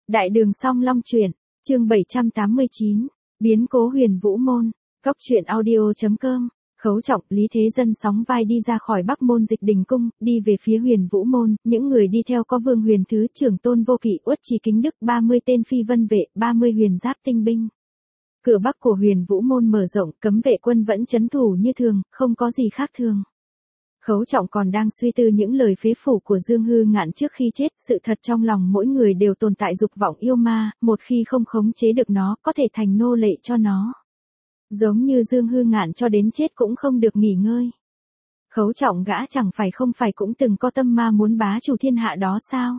Đại đường Song Long truyện, chương 789, biến cố Huyền Vũ môn, góc truyện audio.com. Khấu Trọng, Lý Thế Dân sóng vai đi ra khỏi Bắc môn Dịch Đình cung, đi về phía Huyền Vũ môn, những người đi theo có Vương Huyền Thứ, Trưởng Tôn Vô Kỵ, Uất Trì Kính Đức, 30 tên phi vân vệ, 30 huyền giáp tinh binh. Cửa Bắc của Huyền Vũ môn mở rộng, cấm vệ quân vẫn trấn thủ như thường, không có gì khác thường. Khấu Trọng còn đang suy tư những lời phế phủ của Dương Hư Ngạn trước khi chết, sự thật trong lòng mỗi người đều tồn tại dục vọng yêu ma, một khi không khống chế được nó, có thể thành nô lệ cho nó. Giống như Dương Hư Ngạn cho đến chết cũng không được nghỉ ngơi. Khấu Trọng gã chẳng phải không phải cũng từng có tâm ma muốn bá chủ thiên hạ đó sao?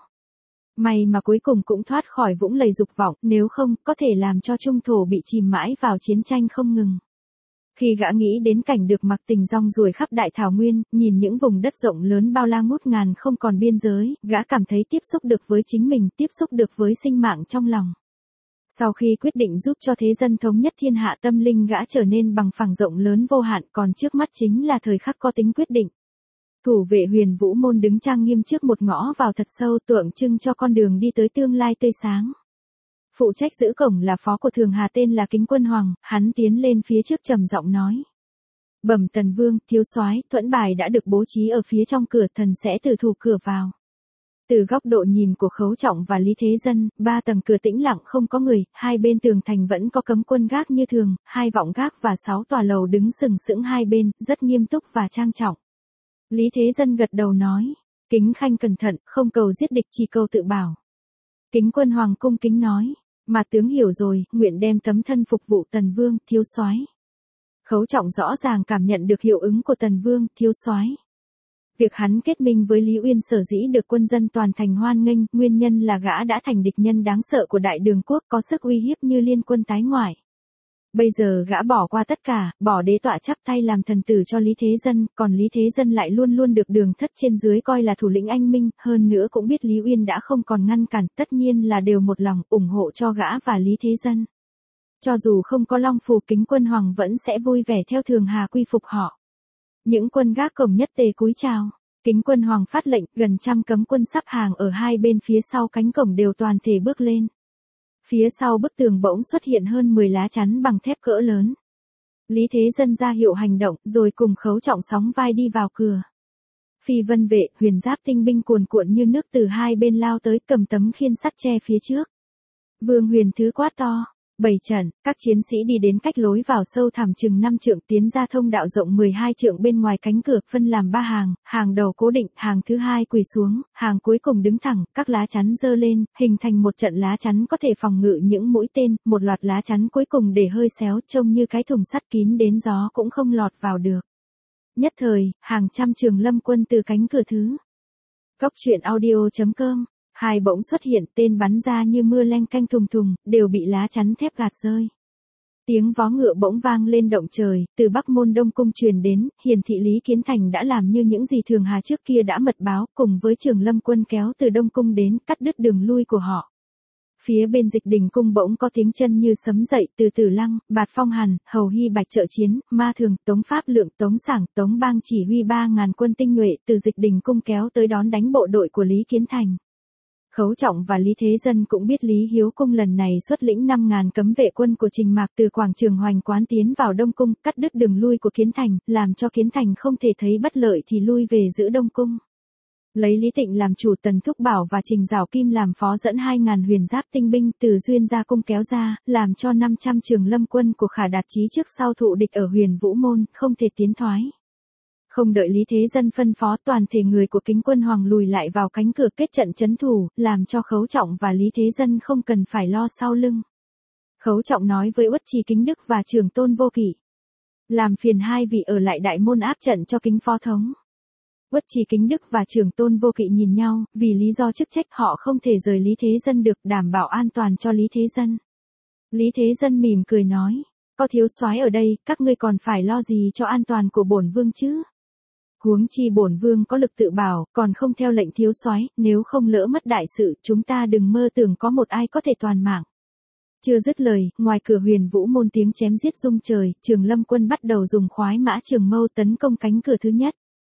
May mà cuối cùng cũng thoát khỏi vũng lầy dục vọng, nếu không, có thể làm cho trung thổ bị chìm mãi vào chiến tranh không ngừng. Khi gã nghĩ đến cảnh được mặc tình rong ruổi khắp đại thảo nguyên, nhìn những vùng đất rộng lớn bao la ngút ngàn không còn biên giới, gã cảm thấy tiếp xúc được với chính mình, tiếp xúc được với sinh mạng trong lòng. Sau khi quyết định giúp cho thế dân thống nhất thiên hạ, tâm linh gã trở nên bằng phẳng rộng lớn vô hạn, còn trước mắt chính là thời khắc có tính quyết định. Thủ vệ Huyền Vũ môn đứng trang nghiêm trước một ngõ vào thật sâu, tượng trưng cho con đường đi tới tương lai tươi sáng. Phụ trách giữ cổng là phó của Thường Hà tên là Kính Quân Hoàng, hắn tiến lên phía trước trầm giọng nói: "Bẩm Tần Vương, thiếu soái, thuẫn bài đã được bố trí ở phía trong cửa, thần sẽ tự thủ cửa vào." Từ góc độ nhìn của Khấu Trọng và Lý Thế Dân, 3 tầng cửa tĩnh lặng không có người, hai bên tường thành vẫn có cấm quân gác như thường, 2 vọng gác và 6 tòa lầu đứng sừng sững hai bên, rất nghiêm túc và trang trọng. Lý Thế Dân gật đầu nói: "Kính khanh cẩn thận, không cầu giết địch, chỉ cầu tự bảo." Kính Quân Hoàng cung kính nói: "Mà tướng hiểu rồi, nguyện đem tấm thân phục vụ Tần Vương, thiếu soái." Khấu Trọng rõ ràng cảm nhận được hiệu ứng của Tần Vương, thiếu soái. Việc hắn kết minh với Lý Uyên sở dĩ được quân dân toàn thành hoan nghênh, nguyên nhân là gã đã thành địch nhân đáng sợ của Đại Đường quốc, có sức uy hiếp như liên quân tái ngoại. Bây giờ gã bỏ qua tất cả, bỏ đế tọa chắp tay làm thần tử cho Lý Thế Dân, còn Lý Thế Dân lại luôn luôn được Đường Thất trên dưới coi là thủ lĩnh anh minh, hơn nữa cũng biết Lý Uyên đã không còn ngăn cản, tất nhiên là đều một lòng ủng hộ cho gã và Lý Thế Dân. Cho dù không có Long Phù, Kính Quân Hoàng vẫn sẽ vui vẻ theo Thường Hà quy phục họ. Những quân gác cổng nhất tề cúi chào. Kính Quân Hoàng phát lệnh, gần 100 cấm quân sắp hàng ở hai bên phía sau cánh cổng đều toàn thể bước lên. Phía sau bức tường bỗng xuất hiện hơn 10 lá chắn bằng thép cỡ lớn. Lý Thế Dân ra hiệu hành động, rồi cùng Khấu Trọng sóng vai đi vào cửa. Phi vân vệ, huyền giáp tinh binh cuồn cuộn như nước từ hai bên lao tới, cầm tấm khiên sắt che phía trước. Vương Huyền Thứ quát to: "Bày trận!" Các chiến sĩ đi đến cách lối vào sâu thẳm chừng 5 trượng, tiến ra thông đạo rộng 12 trượng bên ngoài cánh cửa, phân làm 3 hàng, hàng đầu cố định, hàng thứ hai quỳ xuống, hàng cuối cùng đứng thẳng, các lá chắn giơ lên, hình thành một trận lá chắn có thể phòng ngự những mũi tên, một loạt lá chắn cuối cùng để hơi xéo, trông như cái thùng sắt kín đến gió cũng không lọt vào được. Nhất thời, hàng trăm trường lâm quân từ cánh cửa thứ. Góc truyện audio.com. Hai bỗng xuất hiện, tên bắn ra như mưa leng canh thùng thùng, đều bị lá chắn thép gạt rơi. Tiếng vó ngựa bỗng vang lên động trời, từ Bắc môn Đông cung truyền đến, hiển thị Lý Kiến Thành đã làm như những gì Thường Hà trước kia đã mật báo, cùng với Trường Lâm quân kéo từ Đông cung đến, cắt đứt đường lui của họ. Phía bên Dịch Đình cung bỗng có tiếng chân như sấm dậy, từ Tử Lăng, Bạt Phong Hàn, Hầu Hy Bạch trợ chiến, Ma Thường, Tống Pháp Lượng, Tống Sảng, Tống Bang chỉ huy 3.000 quân tinh nhuệ từ Dịch Đình cung kéo tới đón đánh bộ đội của Lý Kiến Thành. Khấu Trọng và Lý Thế Dân cũng biết Lý Hiếu Cung lần này xuất lĩnh 5.000 cấm vệ quân của Trình Mạc từ quảng trường Hoành Quán tiến vào Đông Cung, cắt đứt đường lui của Kiến Thành, làm cho Kiến Thành không thể thấy bất lợi thì lui về giữ Đông Cung. Lấy Lý Tịnh làm chủ, Tần Thúc Bảo và Trình Giảo Kim làm phó dẫn 2.000 huyền giáp tinh binh từ Duyên Gia Cung kéo ra, làm cho 500 trường lâm quân của Khả Đạt Chí trước sau thụ địch ở Huyền Vũ môn, không thể tiến thoái. Không đợi Lý Thế Dân phân phó, toàn thể người của Kính Quân Hoàng lùi lại vào cánh cửa kết trận trấn thủ, làm cho Khấu Trọng và Lý Thế Dân không cần phải lo sau lưng. Khấu Trọng nói với Uất Trì Kính Đức và Trưởng Tôn Vô Kỵ: "Làm phiền hai vị ở lại đại môn áp trận cho Kính phó thống." Uất Trì Kính Đức và Trưởng Tôn Vô Kỵ nhìn nhau, vì lý do chức trách họ không thể rời Lý Thế Dân được, đảm bảo an toàn cho Lý Thế Dân. Lý Thế Dân mỉm cười nói: "Có thiếu soái ở đây, các ngươi còn phải lo gì cho an toàn của bổn vương chứ? Huống chi bổn vương có lực tự bảo, còn không theo lệnh thiếu soái, nếu không lỡ mất đại sự, chúng ta đừng mơ tưởng có một ai có thể toàn mạng." Chưa dứt lời, ngoài cửa Huyền Vũ môn tiếng chém giết rung trời, Trường Lâm quân bắt đầu dùng khoái mã trường mâu tấn công cánh cửa thứ nhất.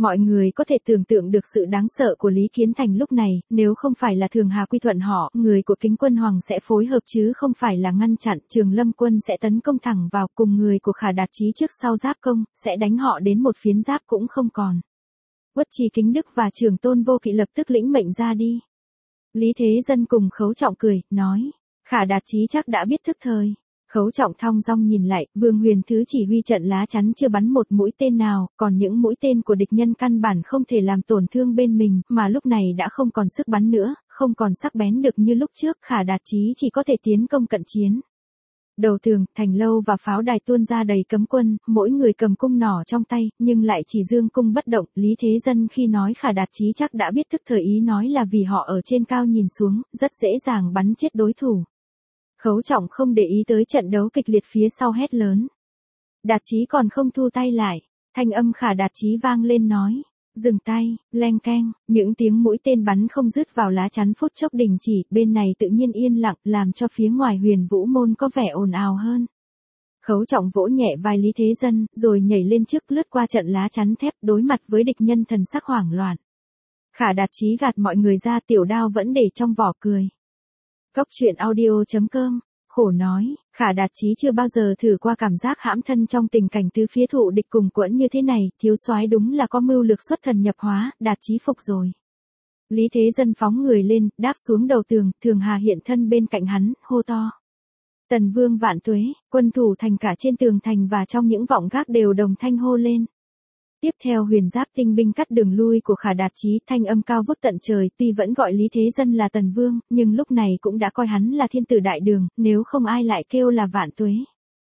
Mọi người có thể tưởng tượng được sự đáng sợ của Lý Kiến Thành lúc này, nếu không phải là Thường Hà quy thuận họ, người của Kính Quân Hoàng sẽ phối hợp chứ không phải là ngăn chặn, Trường Lâm quân sẽ tấn công thẳng vào, cùng người của Khả Đạt Chí trước sau giáp công, sẽ đánh họ đến một phiến giáp cũng không còn. Uất Trì Kính Đức và Trường Tôn Vô Kỵ lập tức lĩnh mệnh ra đi. Lý Thế Dân cùng Khấu Trọng cười, nói, Khả Đạt Chí chắc đã biết thức thời. Khấu Trọng thong dong nhìn lại, Vương Huyền Thứ chỉ huy trận lá chắn chưa bắn một mũi tên nào, còn những mũi tên của địch nhân căn bản không thể làm tổn thương bên mình, mà lúc này đã không còn sức bắn nữa, không còn sắc bén được như lúc trước, Khả Đạt Chí chỉ có thể tiến công cận chiến. Đầu tường, thành lâu và pháo đài tuôn ra đầy cấm quân, mỗi người cầm cung nỏ trong tay, nhưng lại chỉ dương cung bất động. Lý Thế Dân khi nói Khả Đạt Chí chắc đã biết thức thời ý nói là vì họ ở trên cao nhìn xuống, rất dễ dàng bắn chết đối thủ. Khấu Trọng không để ý tới trận đấu kịch liệt phía sau hét lớn. Đạt Chí còn không thu tay lại, thanh âm Khả Đạt Chí vang lên nói. Dừng tay, leng keng, những tiếng mũi tên bắn không dứt vào lá chắn phút chốc đình chỉ, bên này tự nhiên yên lặng, làm cho phía ngoài Huyền Vũ môn có vẻ ồn ào hơn. Khấu Trọng vỗ nhẹ vai Lý Thế Dân, rồi nhảy lên trước lướt qua trận lá chắn thép đối mặt với địch nhân thần sắc hoảng loạn. Khả Đạt Chí gạt mọi người ra, tiểu đao vẫn để trong vỏ cười. Góc truyện audio.com, khổ nói, Khả Đạt Chí chưa bao giờ thử qua cảm giác hãm thân trong tình cảnh tứ phía thụ địch cùng quẫn như thế này, thiếu soái đúng là có mưu lược xuất thần nhập hóa, Đạt Chí phục rồi. Lý Thế Dân phóng người lên, đáp xuống đầu tường, Thường Hà hiện thân bên cạnh hắn, hô to. Tần Vương vạn tuế, quân thủ thành cả trên tường thành và trong những vọng gác đều đồng thanh hô lên. Tiếp theo huyền giáp tinh binh cắt đường lui của Khả Đạt Chí, thanh âm cao vút tận trời, tuy vẫn gọi Lý Thế Dân là Tần Vương, nhưng lúc này cũng đã coi hắn là thiên tử đại đường, nếu không ai lại kêu là vạn tuế.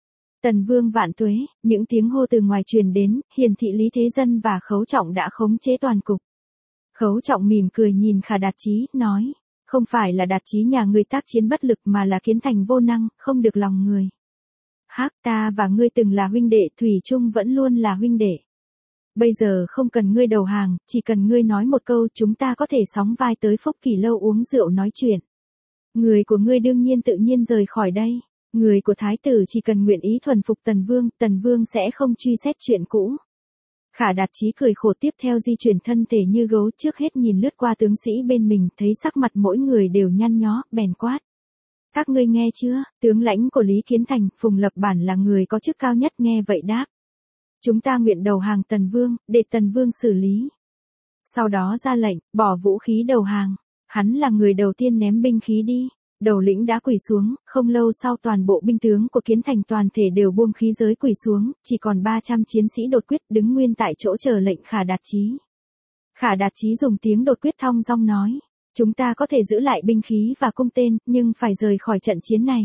Tần Vương vạn tuế, những tiếng hô từ ngoài truyền đến, hiển thị Lý Thế Dân và Khấu Trọng đã khống chế toàn cục. Khấu Trọng mỉm cười nhìn Khả Đạt Chí, nói, không phải là Đạt Chí nhà ngươi tác chiến bất lực mà là Kiến Thành vô năng, không được lòng người. Hắc, ta và ngươi từng là huynh đệ, thủy chung vẫn luôn là huynh đệ. Bây giờ không cần ngươi đầu hàng, chỉ cần ngươi nói một câu chúng ta có thể sóng vai tới Phúc Kỳ Lâu uống rượu nói chuyện. Người của ngươi đương nhiên tự nhiên rời khỏi đây. Người của Thái tử chỉ cần nguyện ý thuần phục Tần Vương sẽ không truy xét chuyện cũ. Khả Đạt Chí cười khổ tiếp theo di chuyển thân thể như gấu, trước hết nhìn lướt qua tướng sĩ bên mình, thấy sắc mặt mỗi người đều nhăn nhó, bèn quát. Các ngươi nghe chưa, tướng lãnh của Lý Kiến Thành, Phùng Lập Bản là người có chức cao nhất, nghe vậy đáp. Chúng ta nguyện đầu hàng Tần Vương, để Tần Vương xử lý. Sau đó ra lệnh, bỏ vũ khí đầu hàng. Hắn là người đầu tiên ném binh khí đi. Đầu lĩnh đã quỳ xuống, không lâu sau toàn bộ binh tướng của Kiến Thành toàn thể đều buông khí giới quỳ xuống, chỉ còn 300 chiến sĩ đột quyết đứng nguyên tại chỗ chờ lệnh Khả Đạt Chí. Khả Đạt Chí dùng tiếng đột quyết thong dong nói, chúng ta có thể giữ lại binh khí và cung tên, nhưng phải rời khỏi trận chiến này.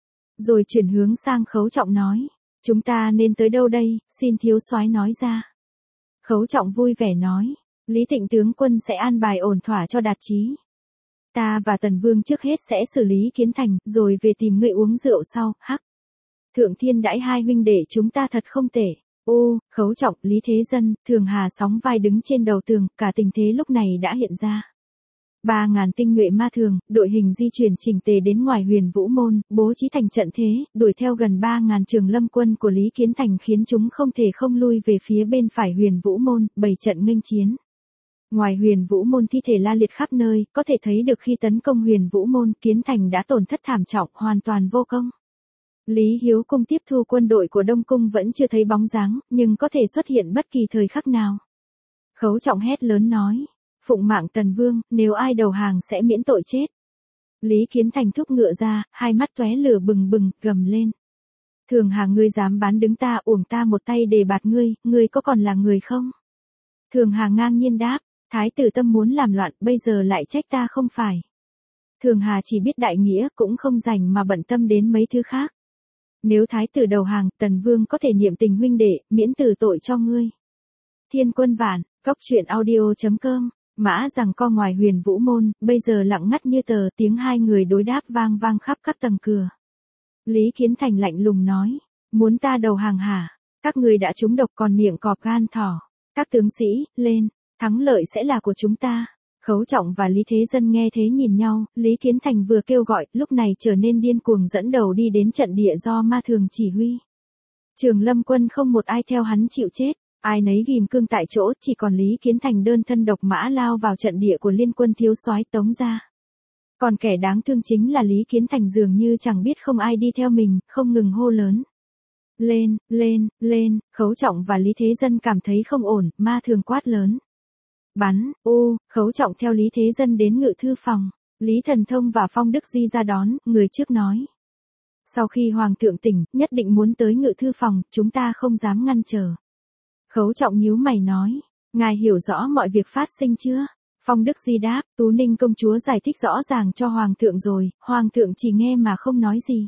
Rồi chuyển hướng sang Khấu Trọng nói, chúng ta nên tới đâu đây, xin thiếu soái nói ra. Khấu Trọng vui vẻ nói, Lý Thịnh tướng quân sẽ an bài ổn thỏa cho Đạt Chí. Ta và Tần Vương trước hết sẽ xử lý Kiến Thành, rồi về tìm ngươi uống rượu sau, hắc. Thượng thiên đãi hai huynh đệ chúng ta thật không tệ. Ô, Khấu Trọng, Lý Thế Dân, Thường Hà sóng vai đứng trên đầu tường, cả tình thế lúc này đã hiện ra. 3.000 tinh nhuệ ma thường, đội hình di chuyển chỉnh tề đến ngoài Huyền Vũ môn, bố trí thành trận thế, đuổi theo gần 3.000 Trường Lâm quân của Lý Kiến Thành khiến chúng không thể không lui về phía bên phải Huyền Vũ môn, bày trận nghênh chiến. Ngoài Huyền Vũ môn thi thể la liệt khắp nơi, có thể thấy được khi tấn công Huyền Vũ môn, Kiến Thành đã tổn thất thảm trọng, hoàn toàn vô công. Lý Hiếu Cung tiếp thu quân đội của Đông Cung vẫn chưa thấy bóng dáng, nhưng có thể xuất hiện bất kỳ thời khắc nào. Khấu Trọng hét lớn nói, phụng mạng Tần Vương, nếu ai đầu hàng sẽ miễn tội chết. Lý Kiến Thành thúc ngựa ra, hai mắt tóe lửa bừng bừng, gầm lên. Thường Hà ngươi dám bán đứng ta, uổng ta một tay để bạt ngươi có còn là người không? Thường Hà ngang nhiên đáp, Thái tử tâm muốn làm loạn, bây giờ lại trách ta không phải. Thường Hà chỉ biết đại nghĩa, cũng không rảnh mà bận tâm đến mấy thứ khác. Nếu Thái tử đầu hàng, Tần Vương có thể niệm tình huynh đệ, miễn tử tội cho ngươi. Thiên Quân Vạn, góc truyện audio.com. Mã rằng co ngoài Huyền Vũ môn, bây giờ lặng ngắt như tờ, tiếng hai người đối đáp vang vang khắp các tầng cửa. Lý Kiến Thành lạnh lùng nói, muốn ta đầu hàng hả? Các người đã trúng độc còn miệng cọp gan thỏ. Các tướng sĩ, lên, thắng lợi sẽ là của chúng ta. Khấu Trọng và Lý Thế Dân nghe thế nhìn nhau, Lý Kiến Thành vừa kêu gọi, lúc này trở nên điên cuồng dẫn đầu đi đến trận địa do ma thường chỉ huy. Trường Lâm quân không một ai theo hắn chịu chết. Ai nấy ghim cương tại chỗ, chỉ còn Lý Kiến Thành đơn thân độc mã lao vào trận địa của liên quân thiếu soái Tống gia. Còn kẻ đáng thương chính là Lý Kiến Thành dường như chẳng biết không ai đi theo mình, không ngừng hô lớn. Lên, lên, lên, Khấu Trọng và Lý Thế Dân cảm thấy không ổn, ma thường quát lớn. Bắn, Khấu Trọng theo Lý Thế Dân đến ngự thư phòng. Lý Thần Thông và Phong Đức Di ra đón, người trước nói. Sau khi Hoàng thượng tỉnh, nhất định muốn tới ngự thư phòng, chúng ta không dám ngăn trở. Khấu Trọng nhíu mày nói, ngài hiểu rõ mọi việc phát sinh chưa? Phong Đức Di đáp, Tú Ninh công chúa giải thích rõ ràng cho Hoàng thượng rồi, Hoàng thượng chỉ nghe mà không nói gì.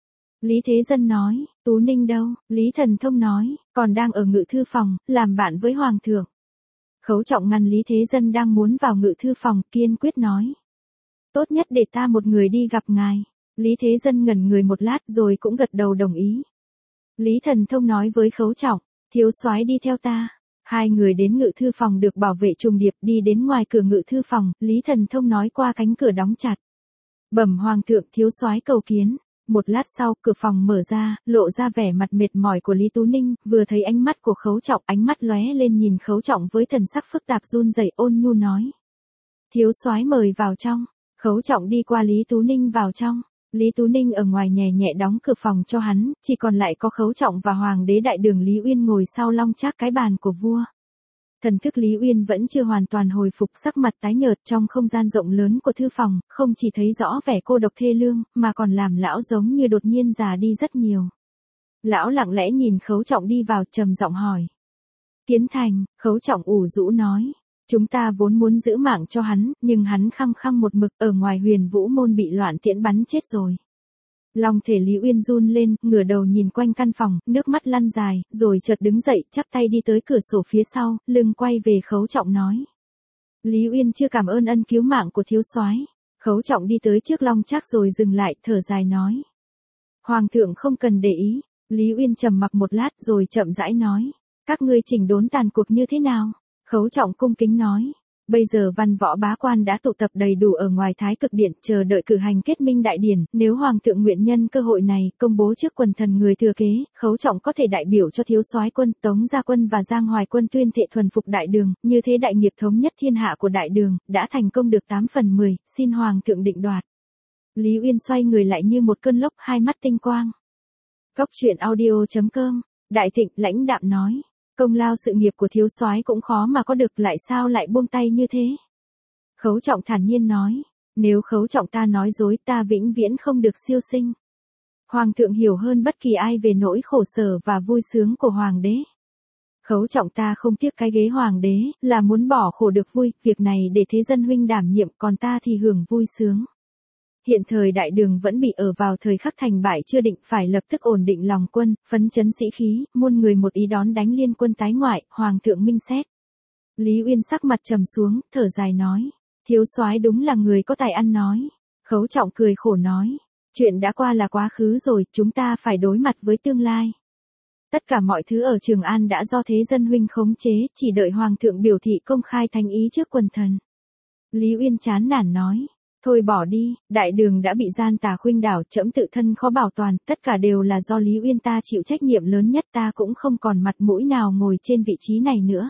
Lý Thế Dân nói, Tú Ninh đâu? Lý Thần Thông nói, còn đang ở ngự thư phòng, làm bạn với Hoàng thượng. Khấu Trọng ngăn Lý Thế Dân đang muốn vào ngự thư phòng, kiên quyết nói. Tốt nhất để ta một người đi gặp ngài. Lý Thế Dân ngẩn người một lát rồi cũng gật đầu đồng ý. Lý Thần Thông nói với Khấu Trọng, thiếu soái đi theo ta. Hai người đến ngự thư phòng được bảo vệ trùng điệp, đi đến ngoài cửa ngự thư phòng, Lý Thần Thông nói qua cánh cửa đóng chặt. Bẩm Hoàng thượng, thiếu soái cầu kiến. Một lát sau, cửa phòng mở ra, lộ ra vẻ mặt mệt mỏi của Lý Tú Ninh, vừa thấy ánh mắt của Khấu Trọng, ánh mắt lóe lên nhìn Khấu Trọng với thần sắc phức tạp run rẩy ôn nhu nói. Thiếu soái mời vào trong. Khấu Trọng đi qua Lý Tú Ninh vào trong. Lý Tú Ninh ở ngoài nhẹ nhẹ đóng cửa phòng cho hắn, chỉ còn lại có Khấu Trọng và Hoàng đế đại đường Lý Uyên ngồi sau long trác cái bàn của vua. Thần thức Lý Uyên vẫn chưa hoàn toàn hồi phục, sắc mặt tái nhợt, trong không gian rộng lớn của thư phòng, không chỉ thấy rõ vẻ cô độc thê lương, mà còn làm lão giống như đột nhiên già đi rất nhiều. Lão lặng lẽ nhìn Khấu Trọng đi vào, trầm giọng hỏi. Kiến Thành, Khấu Trọng ủ rũ nói. Chúng ta vốn muốn giữ mạng cho hắn, nhưng hắn khăng khăng một mực, ở ngoài Huyền Vũ môn bị loạn tiễn bắn chết rồi. Long thể Lý Uyên run lên, ngửa đầu nhìn quanh căn phòng, nước mắt lăn dài, rồi chợt đứng dậy, chắp tay đi tới cửa sổ phía sau, lưng quay về Khấu Trọng nói. Lý Uyên chưa cảm ơn ân cứu mạng của thiếu soái. Khấu Trọng đi tới trước long trác rồi dừng lại, thở dài nói. Hoàng thượng không cần để ý. Lý Uyên trầm mặc một lát rồi chậm rãi nói. Các ngươi chỉnh đốn tàn cuộc như thế nào? Khấu Trọng cung kính nói. Bây giờ văn võ bá quan đã tụ tập đầy đủ ở ngoài Thái Cực Điện, chờ đợi cử hành kết minh đại điển, nếu Hoàng thượng nguyện nhân cơ hội này, công bố trước quần thần người thừa kế, Khấu Trọng có thể đại biểu cho thiếu soái quân, Tống Gia Quân và Giang Hoài Quân tuyên thệ thuần phục đại đường, như thế đại nghiệp thống nhất thiên hạ của đại đường, đã thành công được 8/10, xin Hoàng thượng định đoạt. Lý Uyên xoay người lại như một cơn lốc, hai mắt tinh quang. Góc truyện audio.com, Đại Thịnh lãnh đạm nói. Công lao sự nghiệp của thiếu soái cũng khó mà có được, lại sao lại buông tay như thế? Khấu Trọng thản nhiên nói, nếu Khấu Trọng ta nói dối, ta vĩnh viễn không được siêu sinh. Hoàng thượng hiểu hơn bất kỳ ai về nỗi khổ sở và vui sướng của Hoàng đế. Khấu Trọng ta không tiếc cái ghế Hoàng đế, là muốn bỏ khổ được vui, việc này để thế dân huynh đảm nhiệm, còn ta thì hưởng vui sướng. Hiện thời đại đường vẫn bị ở vào thời khắc thành bại chưa định, phải lập tức ổn định lòng quân, phấn chấn sĩ khí, muôn người một ý đón đánh liên quân tái ngoại, Hoàng thượng minh xét. Lý Uyên sắc mặt trầm xuống, thở dài nói. Thiếu soái đúng là người có tài ăn nói. Khấu Trọng cười khổ nói. Chuyện đã qua là quá khứ rồi, chúng ta phải đối mặt với tương lai. Tất cả mọi thứ ở Trường An đã do thế dân huynh khống chế, chỉ đợi Hoàng thượng biểu thị công khai thánh ý trước quần thần. Lý Uyên chán nản nói. Thôi bỏ đi, đại đường đã bị gian tà khuynh đảo, trẫm tự thân khó bảo toàn, tất cả đều là do Lý Uyên ta chịu trách nhiệm lớn nhất, ta cũng không còn mặt mũi nào ngồi trên vị trí này nữa.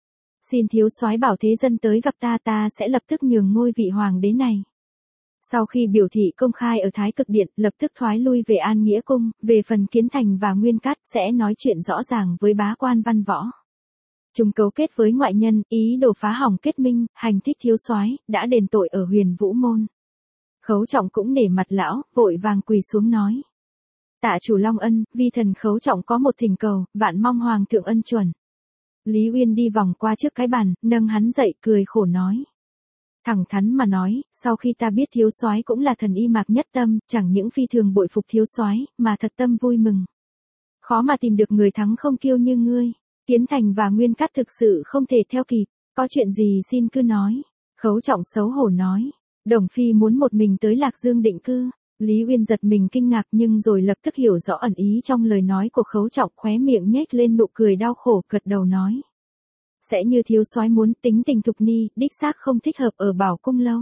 Xin thiếu soái bảo thế dân tới gặp ta, ta sẽ lập tức nhường ngôi vị hoàng đế này. Sau khi biểu thị công khai ở Thái Cực Điện, lập tức thoái lui về An Nghĩa Cung, về phần Kiến Thành và Nguyên Cát sẽ nói chuyện rõ ràng với bá quan văn võ. Chúng cấu kết với ngoại nhân, ý đồ phá hỏng kết minh, hành thích thiếu soái, đã đền tội ở Huyền Vũ môn. Khấu Trọng cũng nể mặt lão, vội vàng quỳ xuống nói. Tạ chủ Long ân, vi thần Khấu Trọng có một thỉnh cầu, vạn mong Hoàng thượng ân chuẩn. Lý Uyên đi vòng qua trước cái bàn, nâng hắn dậy, cười khổ nói. Thẳng thắn mà nói, sau khi ta biết thiếu soái cũng là thần y Mạc Nhất Tâm, chẳng những phi thường bội phục thiếu soái, mà thật tâm vui mừng. Khó mà tìm được người thắng không kiêu như ngươi. Kiến Thành và Nguyên Cát thực sự không thể theo kịp, có chuyện gì xin cứ nói. Khấu Trọng xấu hổ nói. Đồng phi muốn một mình tới Lạc Dương định cư. Lý Uyên giật mình kinh ngạc nhưng rồi lập tức hiểu rõ ẩn ý trong lời nói của Khấu Trọng, khóe miệng nhếch lên nụ cười đau khổ, gật đầu nói. Sẽ như thiếu soái muốn, tính tình thục ni, đích xác không thích hợp ở Bảo Cung lâu.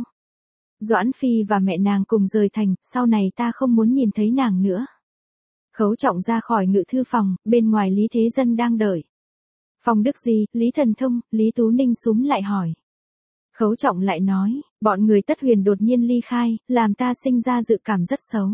Doãn Phi và mẹ nàng cùng rời thành, sau này ta không muốn nhìn thấy nàng nữa. Khấu Trọng ra khỏi ngự thư phòng, bên ngoài Lý Thế Dân đang đợi. Phong Đức Di, Lý Thần Thông, Lý Tú Ninh súm lại hỏi. Khấu Trọng lại nói, bọn người Tất Huyền đột nhiên ly khai, làm ta sinh ra dự cảm rất xấu.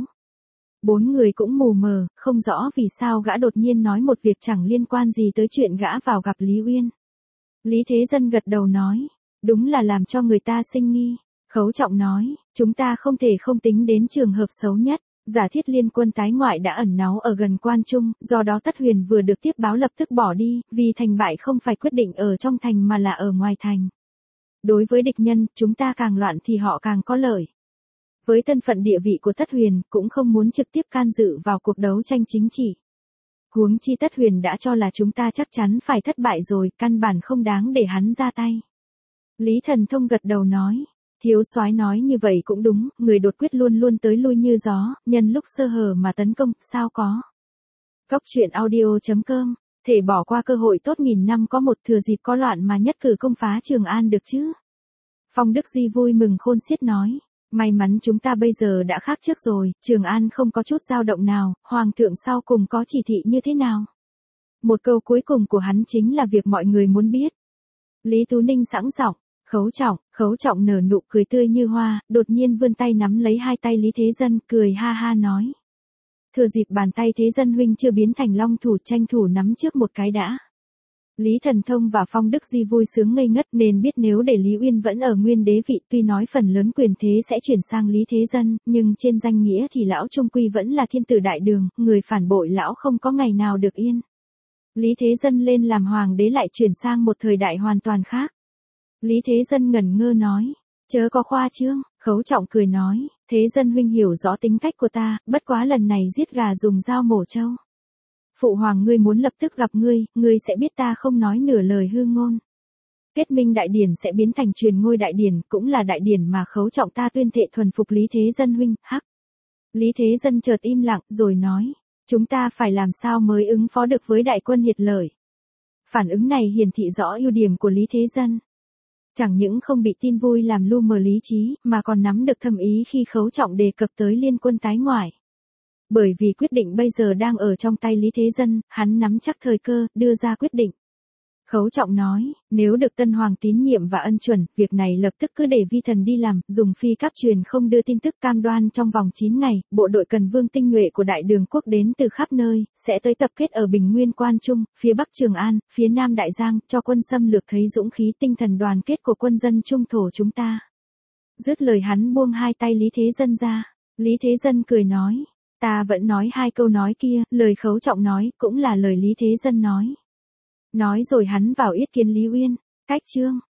Bốn người cũng mù mờ, không rõ vì sao gã đột nhiên nói một việc chẳng liên quan gì tới chuyện gã vào gặp Lý Uyên. Lý Thế Dân gật đầu nói, đúng là làm cho người ta sinh nghi. Khấu Trọng nói, chúng ta không thể không tính đến trường hợp xấu nhất. Giả thiết Liên quân tái ngoại đã ẩn náu ở gần Quan Trung, do đó Tất Huyền vừa được tiếp báo lập tức bỏ đi, vì thành bại không phải quyết định ở trong thành mà là ở ngoài thành. Đối với địch nhân, chúng ta càng loạn thì họ càng có lợi. Với thân phận địa vị của Tất Huyền, cũng không muốn trực tiếp can dự vào cuộc đấu tranh chính trị. Huống chi Tất Huyền đã cho là chúng ta chắc chắn phải thất bại rồi, căn bản không đáng để hắn ra tay. Lý Thần Thông gật đầu nói, thiếu soái nói như vậy cũng đúng, người đột quyết luôn luôn tới lui như gió, nhân lúc sơ hở mà tấn công, sao có. Góc truyện audio.com, thể bỏ qua cơ hội tốt nghìn năm có một, thừa dịp có loạn mà nhất cử công phá Trường An được chứ. Phong Đức Di vui mừng khôn xiết nói, may mắn chúng ta bây giờ đã khác trước rồi, Trường An không có chút dao động nào, Hoàng thượng sau cùng có chỉ thị như thế nào. Một câu cuối cùng của hắn chính là việc mọi người muốn biết. Lý Tú Ninh sẵn giọng. Khấu Trọng nở nụ cười tươi như hoa, đột nhiên vươn tay nắm lấy hai tay Lý Thế Dân, cười ha ha nói. Thừa dịp bàn tay Thế Dân huynh chưa biến thành long thủ, tranh thủ nắm trước một cái đã. Lý Thần Thông và Phong Đức Di vui sướng ngây ngất, nên biết nếu để Lý Uyên vẫn ở nguyên đế vị, tuy nói phần lớn quyền thế sẽ chuyển sang Lý Thế Dân, nhưng trên danh nghĩa thì lão trung quy vẫn là thiên tử đại đường, người phản bội lão không có ngày nào được yên. Lý Thế Dân lên làm hoàng đế lại chuyển sang một thời đại hoàn toàn khác. Lý Thế Dân ngẩn ngơ nói, chớ có khoa trương. Khấu Trọng cười nói, Thế Dân huynh hiểu rõ tính cách của ta, bất quá lần này giết gà dùng dao mổ trâu. Phụ hoàng ngươi muốn lập tức gặp ngươi sẽ biết ta không nói nửa lời hư ngôn. Kết minh đại điển sẽ biến thành truyền ngôi đại điển, cũng là đại điển mà Khấu Trọng ta tuyên thệ thuần phục Lý Thế Dân huynh, hắc. Lý Thế Dân chợt im lặng, rồi nói, chúng ta phải làm sao mới ứng phó được với đại quân Hiệt Lợi. Phản ứng này hiển thị rõ ưu điểm của Lý Thế Dân. Chẳng những không bị tin vui làm lu mờ lý trí, mà còn nắm được thâm ý khi Khấu Trọng đề cập tới liên quân tái ngoại. Bởi vì quyết định bây giờ đang ở trong tay Lý Thế Dân, hắn nắm chắc thời cơ, đưa ra quyết định. Khấu Trọng nói, nếu được Tân Hoàng tín nhiệm và ân chuẩn, việc này lập tức cứ để vi thần đi làm, dùng phi các truyền không đưa tin tức, cam đoan trong vòng 9 ngày, bộ đội Cần Vương tinh nhuệ của Đại Đường quốc đến từ khắp nơi, sẽ tới tập kết ở Bình Nguyên Quan Trung, phía Bắc Trường An, phía Nam Đại Giang, cho quân xâm lược thấy dũng khí tinh thần đoàn kết của quân dân trung thổ chúng ta. Dứt lời hắn buông hai tay Lý Thế Dân ra. Lý Thế Dân cười nói, ta vẫn nói hai câu nói kia, lời Khấu Trọng nói, cũng là lời Lý Thế Dân nói. Nói rồi hắn vào yết kiến Lý Uyên. Cách chương